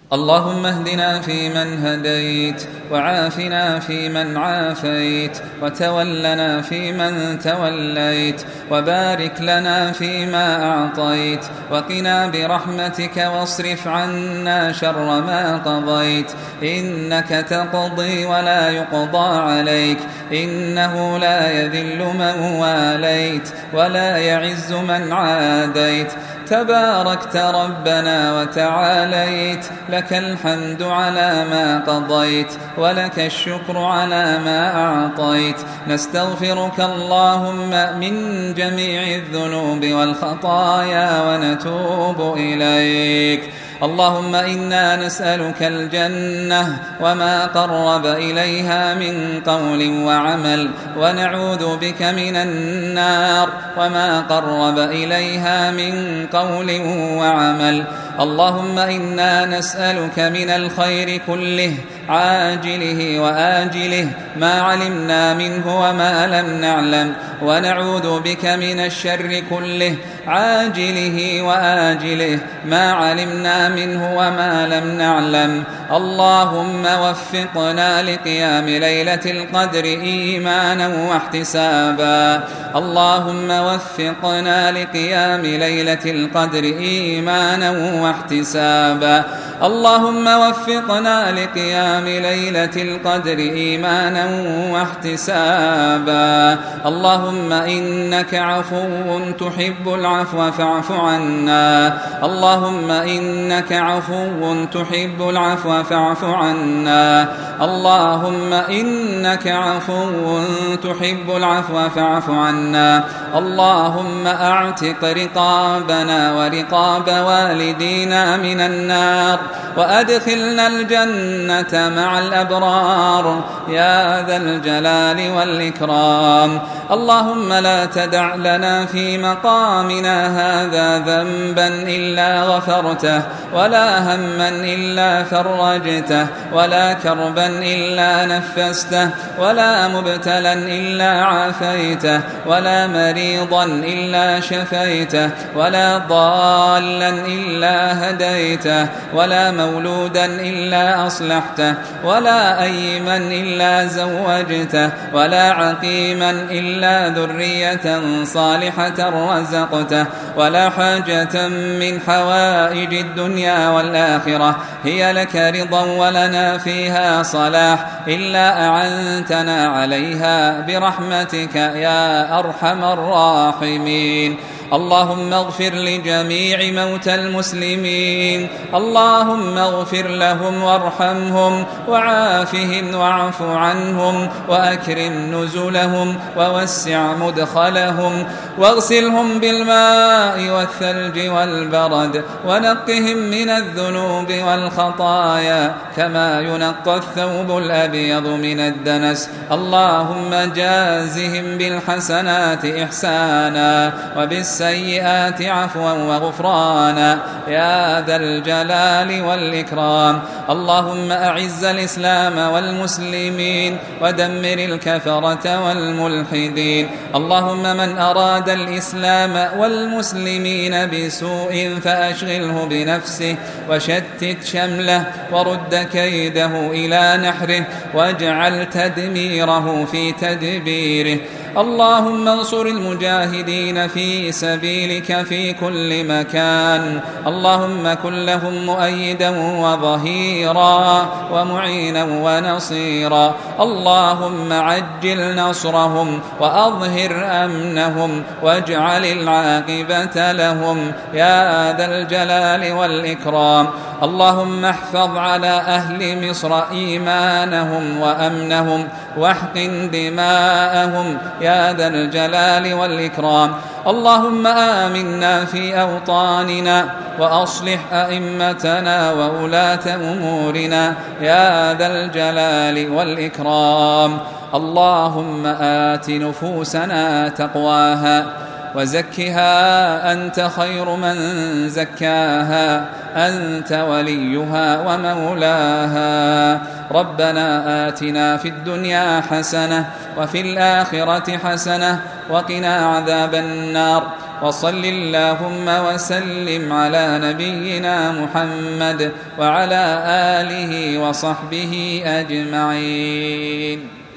اللهم اهدنا فيمن هديت، وعافنا فيمن عافيت، وتولنا فيمن توليت، وبارك لنا فيما أعطيت، وقنا برحمتك واصرف عنا شر ما قضيت، إنك تقضي ولا يقضى عليك، إنه لا يذل من واليت ولا يعز من عاديت، تباركت ربنا وتعاليت، لك الحمد على ما قضيت، ولك الشكر على ما أعطيت. نستغفرك اللهم من جميع الذنوب والخطايا ونتوب إليك. اللهم إنا نسألك الجنة وما قرب إليها من قول وعمل، ونعوذ بك من النار وما قرب إليها من قول وعمل. اللهم إنا نسألك من الخير كله عاجله وآجله ما علمنا منه وما لم نعلم، ونعوذ بك من الشر كله عاجله وآجله ما علمنا منه وما لم نعلم. اللهم وفقنا لقيام ليلة القدر إيمانا واحتسابا. اللهم وفقنا لقيام ليلة القدر إيمانا واحتسابا. اللهم وفقنا لقيام ليلة القدر إيمانا واحتسابا. اللهم إنك عفو تحب العفو فاعف عنا. اللهم إنك عفو تحب العفو فاعف عنا. اللهم إنك عفو تحب العفو فاعف عنا. اللهم أعتق رقابنا ورقاب والدينا من النار، وأدخلنا الجنة مع الأبرار يا ذا الجلال والإكرام. اللهم لا تدع لنا في مقامنا هذا ذنبا إلا غفرته، ولا هما إلا فرجته، ولا كربا إلا نفسته، ولا مبتلا إلا عافيته، ولا مريضا إلا شفيته، ولا ضالا إلا هديته، ولا مولودا إلا أصلحته، ولا أيما إلا زوجته، ولا عقيما إلا ذرية صالحة رزقته، ولا حاجة من حوائج الدنيا والآخرة هي لك رضا ولنا فيها صلاح إلا أعنتنا عليها برحمتك يا أرحم الراحمين. اللهم اغفر لجميع موتى المسلمين. اللهم اغفر لهم وارحمهم وعافهم واعف عنهم وأكرم نزلهم ووسع مدخلهم، واغسلهم بالماء والثلج والبرد، ونقهم من الذنوب والخطايا كما ينقى الثوب الأبيض من الدنس. اللهم جازهم بالحسنات إحسانا وبالسيئات عفوا وغفرانا يا ذا الجلال والإكرام. اللهم أعز الإسلام والمسلمين ودمر الكفرة والملحدين. اللهم من أراد الإسلام والمسلمين بسوء فأشغله بنفسه وشتت شمله ورد كيده إلى نحره واجعل تدميره في تدبيره. اللهم انصر المجاهدين في سبيلك في كل مكان. اللهم كن لهم مؤيدا وظهيرا ومعينا ونصيرا. اللهم عجل نصرهم وأظهر أمنهم واجعل العاقبة لهم يا ذا الجلال والإكرام. اللهم احفظ على أهل مصر إيمانهم وأمنهم واحقن دماءهم يا ذا الجلال والإكرام. اللهم آمنا في أوطاننا وأصلح أئمتنا وولاة أمورنا يا ذا الجلال والإكرام. اللهم آت نفوسنا تقواها وزكها أنت خير من زكاها، أنت وليها ومولاها. ربنا آتنا في الدنيا حسنة وفي الآخرة حسنة وقنا عذاب النار. وصل اللهم وسلم على نبينا محمد وعلى آله وصحبه أجمعين.